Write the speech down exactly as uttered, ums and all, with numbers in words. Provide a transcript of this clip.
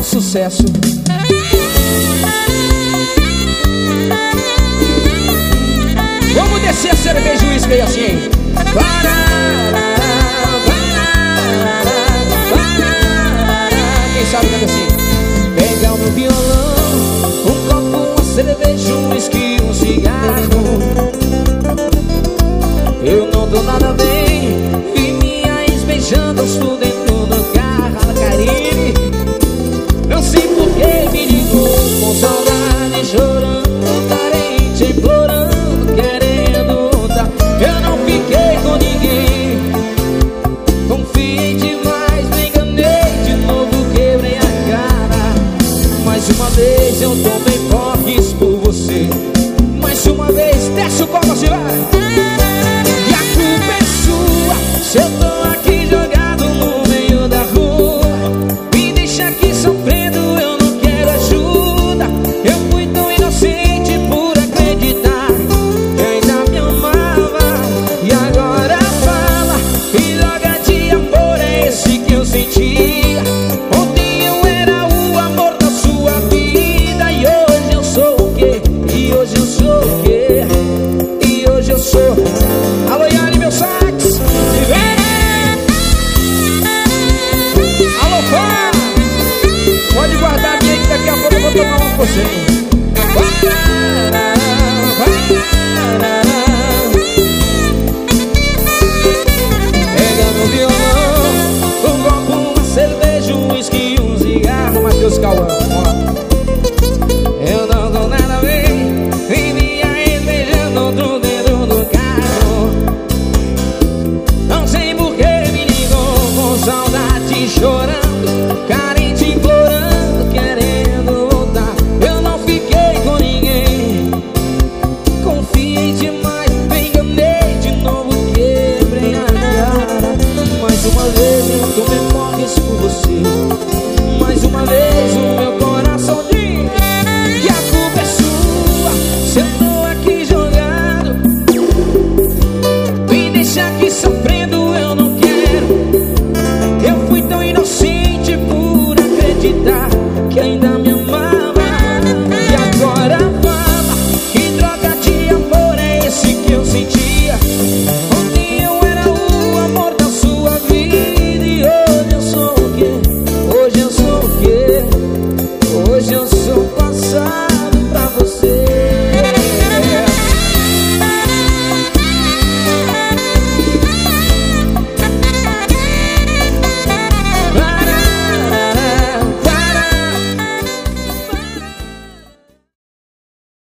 sucesso. Vamos descer a cerveja e uísque aí assim. Quem sabe canta assim. Pega o meu violão, um copo, uma cerveja, um uísque, um cigarro. Eu não tô nada bem, vi minha ex beijando os tu dentro do carro. A Karine, não sei por que me ligou, com saudade, chorando, carente, implorando, querendo tá. Eu não fiquei com ninguém, confiei demais, me enganei de novo, quebrei a cara. Mais uma vez eu tomei porres por você. Mais uma vez, desce o copo, se vai. E a culpa é sua, se eu tô aqui jogado no meio da rua. Me deixa aqui sofrendo, eu não quero ajuda. Eu fui tão inocente por acreditar que ainda me amava. E agora fala, que droga de amor é esse que eu sentia? Ontem eu era o amor da sua vida, e hoje eu sou o quê? E hoje eu sou o quê? E hoje eu sou... Alô, Yari, meu sax, se vem! Alô, Fá! Pode guardar a minha que daqui a pouco eu vou tomar uma com você.